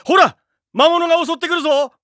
ほら、魔物が襲ってくるぞ。